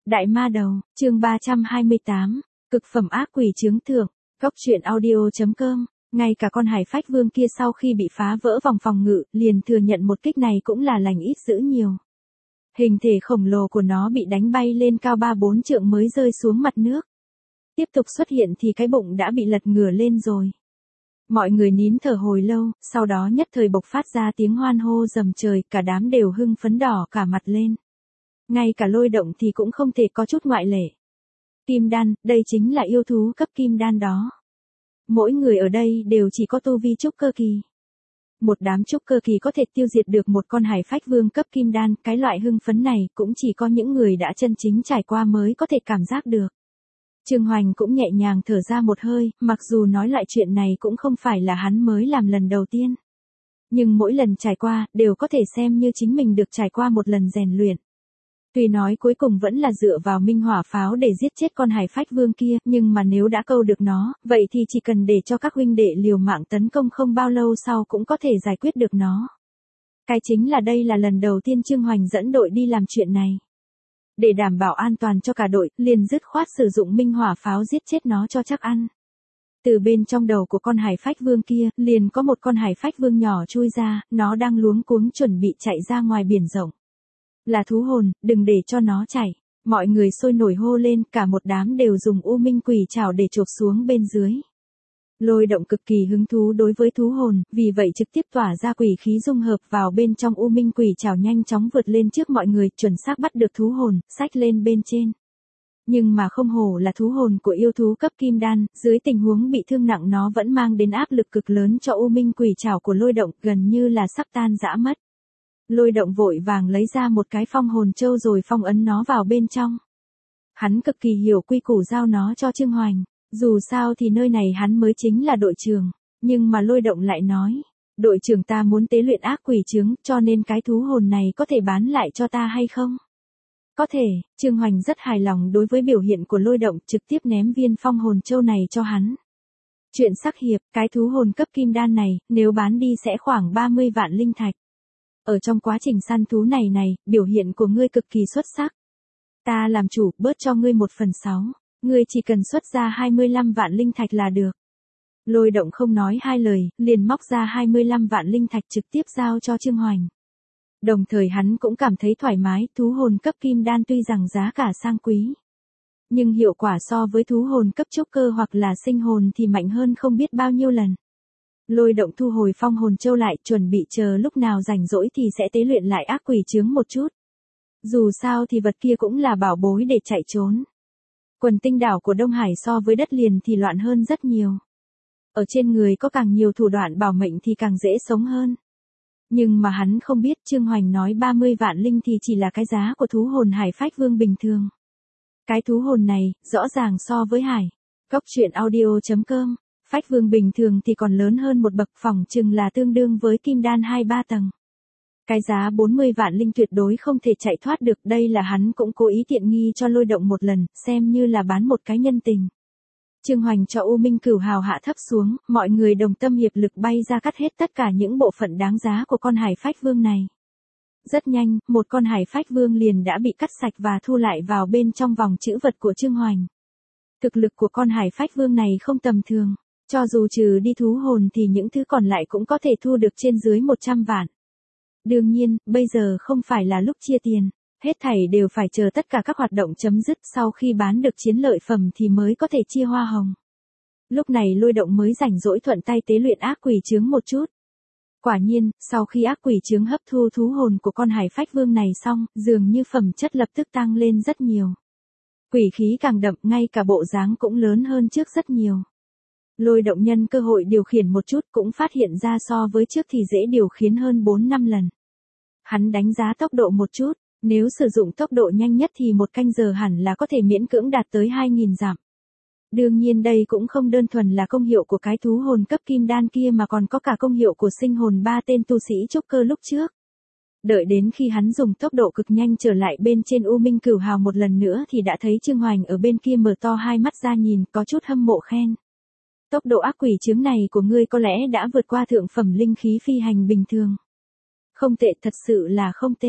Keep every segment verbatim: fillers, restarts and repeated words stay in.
Đại ma đầu, chương ba trăm hai mươi tám, cực phẩm ác quỷ chướng thượng, góc truyện audio.com, ngay cả con hải phách vương kia sau khi bị phá vỡ vòng phòng ngự, liền thừa nhận một kích này cũng là lành ít dữ nhiều. Hình thể khổng lồ của nó bị đánh bay lên cao ba bốn trượng mới rơi xuống mặt nước. Tiếp tục xuất hiện thì cái bụng đã bị lật ngửa lên rồi. Mọi người nín thở hồi lâu, sau đó nhất thời bộc phát ra tiếng hoan hô rầm trời, cả đám đều hưng phấn đỏ cả mặt lên. Ngay cả Lôi Động thì cũng không thể có chút ngoại lệ. Kim đan, đây chính là yêu thú cấp kim đan đó. Mỗi người ở đây đều chỉ có tu vi trúc cơ kỳ. Một đám trúc cơ kỳ có thể tiêu diệt được một con hải phách vương cấp kim đan, cái loại hưng phấn này cũng chỉ có những người đã chân chính trải qua mới có thể cảm giác được. Trương Hoành cũng nhẹ nhàng thở ra một hơi, mặc dù nói lại chuyện này cũng không phải là hắn mới làm lần đầu tiên. Nhưng mỗi lần trải qua, đều có thể xem như chính mình được trải qua một lần rèn luyện. Tuy nói cuối cùng vẫn là dựa vào minh hỏa pháo để giết chết con hải phách vương kia, nhưng mà nếu đã câu được nó, vậy thì chỉ cần để cho các huynh đệ liều mạng tấn công không bao lâu sau cũng có thể giải quyết được nó. Cái chính là đây là lần đầu tiên Trương Hoành dẫn đội đi làm chuyện này. Để đảm bảo an toàn cho cả đội, liền dứt khoát sử dụng minh hỏa pháo giết chết nó cho chắc ăn. Từ bên trong đầu của con hải phách vương kia, liền có một con hải phách vương nhỏ chui ra, nó đang luống cuống chuẩn bị chạy ra ngoài biển rộng. Là thú hồn, đừng để cho nó chạy. Mọi người sôi nổi hô lên, cả một đám đều dùng u minh quỷ trảo để chộp xuống bên dưới. Lôi Động cực kỳ hứng thú đối với thú hồn, vì vậy trực tiếp tỏa ra quỷ khí dung hợp vào bên trong u minh quỷ trảo, nhanh chóng vượt lên trước mọi người, chuẩn xác bắt được thú hồn, xách lên bên trên. Nhưng mà không hổ là thú hồn của yêu thú cấp kim đan, dưới tình huống bị thương nặng nó vẫn mang đến áp lực cực lớn cho u minh quỷ trảo của Lôi Động, gần như là sắp tan rã mất. Lôi Động vội vàng lấy ra một cái phong hồn châu rồi phong ấn nó vào bên trong. Hắn cực kỳ hiểu quy củ giao nó cho Trương Hoành, dù sao thì nơi này hắn mới chính là đội trưởng, nhưng mà Lôi Động lại nói, đội trưởng ta muốn tế luyện ác quỷ chướng, cho nên cái thú hồn này có thể bán lại cho ta hay không? Có thể, Trương Hoành rất hài lòng đối với biểu hiện của Lôi Động, trực tiếp ném viên phong hồn châu này cho hắn. Chuyện sắc hiệp, cái thú hồn cấp kim đan này, nếu bán đi sẽ khoảng ba mươi vạn linh thạch. Ở trong quá trình săn thú này này, biểu hiện của ngươi cực kỳ xuất sắc. Ta làm chủ, bớt cho ngươi một phần sáu, ngươi chỉ cần xuất ra hai mươi lăm vạn linh thạch là được. Lôi Động không nói hai lời, liền móc ra hai mươi lăm vạn linh thạch trực tiếp giao cho Trương Hoành. Đồng thời hắn cũng cảm thấy thoải mái, thú hồn cấp kim đan tuy rằng giá cả sang quý, nhưng hiệu quả so với thú hồn cấp trúc cơ hoặc là sinh hồn thì mạnh hơn không biết bao nhiêu lần. Lôi Động thu hồi phong hồn châu lại, chuẩn bị chờ lúc nào rảnh rỗi thì sẽ tế luyện lại ác quỷ chướng một chút. Dù sao thì vật kia cũng là bảo bối để chạy trốn. Quần tinh đảo của Đông Hải so với đất liền thì loạn hơn rất nhiều. Ở trên người có càng nhiều thủ đoạn bảo mệnh thì càng dễ sống hơn. Nhưng mà hắn không biết Trương Hoành nói ba mươi vạn linh thì chỉ là cái giá của thú hồn hải phách vương bình thường. Cái thú hồn này, rõ ràng so với hải. Góc truyện audio.com, phách vương bình thường thì còn lớn hơn một bậc, phỏng chừng là tương đương với kim đan hai ba tầng. Cái giá bốn mươi vạn linh tuyệt đối không thể chạy thoát được, đây là hắn cũng cố ý tiện nghi cho Lôi Động một lần, xem như là bán một cái nhân tình. Trương Hoành cho U Minh Cửu Hào hạ thấp xuống, mọi người đồng tâm hiệp lực bay ra cắt hết tất cả những bộ phận đáng giá của con hải phách vương này. Rất nhanh, một con hải phách vương liền đã bị cắt sạch và thu lại vào bên trong vòng trữ vật của Trương Hoành. Thực lực của con hải phách vương này không tầm thường, cho dù trừ đi thú hồn thì những thứ còn lại cũng có thể thu được trên dưới một trăm vạn. Đương nhiên, bây giờ không phải là lúc chia tiền, hết thảy đều phải chờ tất cả các hoạt động chấm dứt, sau khi bán được chiến lợi phẩm thì mới có thể chia hoa hồng. Lúc này Lôi Động mới rảnh rỗi thuận tay tế luyện ác quỷ chướng một chút. Quả nhiên, sau khi ác quỷ chướng hấp thu thú hồn của con hải phách vương này xong, dường như phẩm chất lập tức tăng lên rất nhiều. Quỷ khí càng đậm, ngay cả bộ dáng cũng lớn hơn trước rất nhiều. Lôi Động nhân cơ hội điều khiển một chút cũng phát hiện ra so với trước thì dễ điều khiển hơn bốn năm lần. Hắn đánh giá tốc độ một chút, nếu sử dụng tốc độ nhanh nhất thì một canh giờ hẳn là có thể miễn cưỡng đạt tới hai nghìn dặm. Đương nhiên đây cũng không đơn thuần là công hiệu của cái thú hồn cấp kim đan kia mà còn có cả công hiệu của sinh hồn ba tên tu sĩ trúc cơ lúc trước. Đợi đến khi hắn dùng tốc độ cực nhanh trở lại bên trên U Minh Cửu Hào một lần nữa thì đã thấy Trương Hoành ở bên kia mở to hai mắt ra nhìn, có chút hâm mộ khen. Tốc độ ác quỷ chướng này của ngươi có lẽ đã vượt qua thượng phẩm linh khí phi hành bình thường. Không tệ, thật sự là không tệ.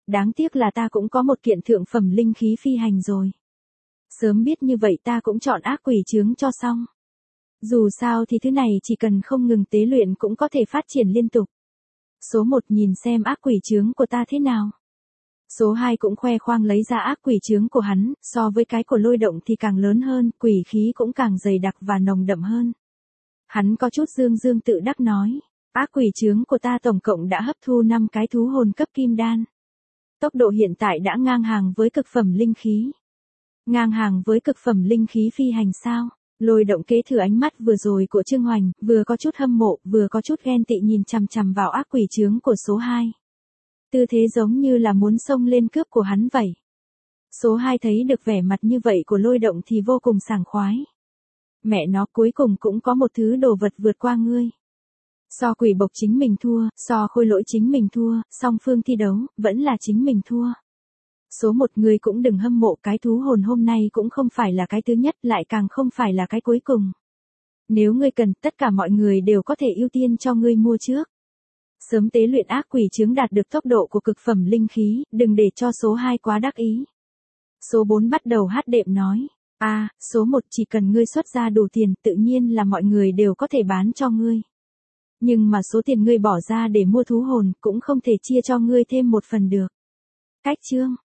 đáng tiếc là ta cũng có một kiện thượng phẩm linh khí phi hành rồi. Sớm biết như vậy ta cũng chọn ác quỷ trướng cho xong. Dù sao thì thứ này chỉ cần không ngừng tế luyện cũng có thể phát triển liên tục. Số một nhìn xem ác quỷ trướng của ta thế nào. Số hai cũng khoe khoang lấy ra ác quỷ trướng của hắn, so với cái của Lôi Động thì càng lớn hơn, quỷ khí cũng càng dày đặc và nồng đậm hơn. Hắn có chút dương dương tự đắc nói, ác quỷ trướng của ta tổng cộng đã hấp thu năm cái thú hồn cấp kim đan. Tốc độ hiện tại đã ngang hàng với cực phẩm linh khí. Ngang hàng với cực phẩm linh khí phi hành sao? Lôi Động kế thừa ánh mắt vừa rồi của Trương Hoành, vừa có chút hâm mộ, vừa có chút ghen tị nhìn chằm chằm vào ác quỷ trướng của số hai. Tư thế giống như là muốn xông lên cướp của hắn vậy. Số hai thấy được vẻ mặt như vậy của Lôi Động thì vô cùng sảng khoái. Mẹ nó cuối cùng cũng có một thứ đồ vật vượt qua ngươi. So quỷ bộc chính mình thua, so khôi lỗi chính mình thua, song phương thi đấu, vẫn là chính mình thua. Số một người cũng đừng hâm mộ, cái thú hồn hôm nay cũng không phải là cái thứ nhất, lại càng không phải là cái cuối cùng. Nếu ngươi cần, tất cả mọi người đều có thể ưu tiên cho ngươi mua trước. Sớm tế luyện ác quỷ trướng đạt được tốc độ của cực phẩm linh khí, đừng để cho số hai quá đắc ý. Số bốn bắt đầu hát đệm nói, a à, số một chỉ cần ngươi xuất ra đủ tiền, tự nhiên là mọi người đều có thể bán cho ngươi. Nhưng mà số tiền ngươi bỏ ra để mua thú hồn cũng không thể chia cho ngươi thêm một phần được. Cách chương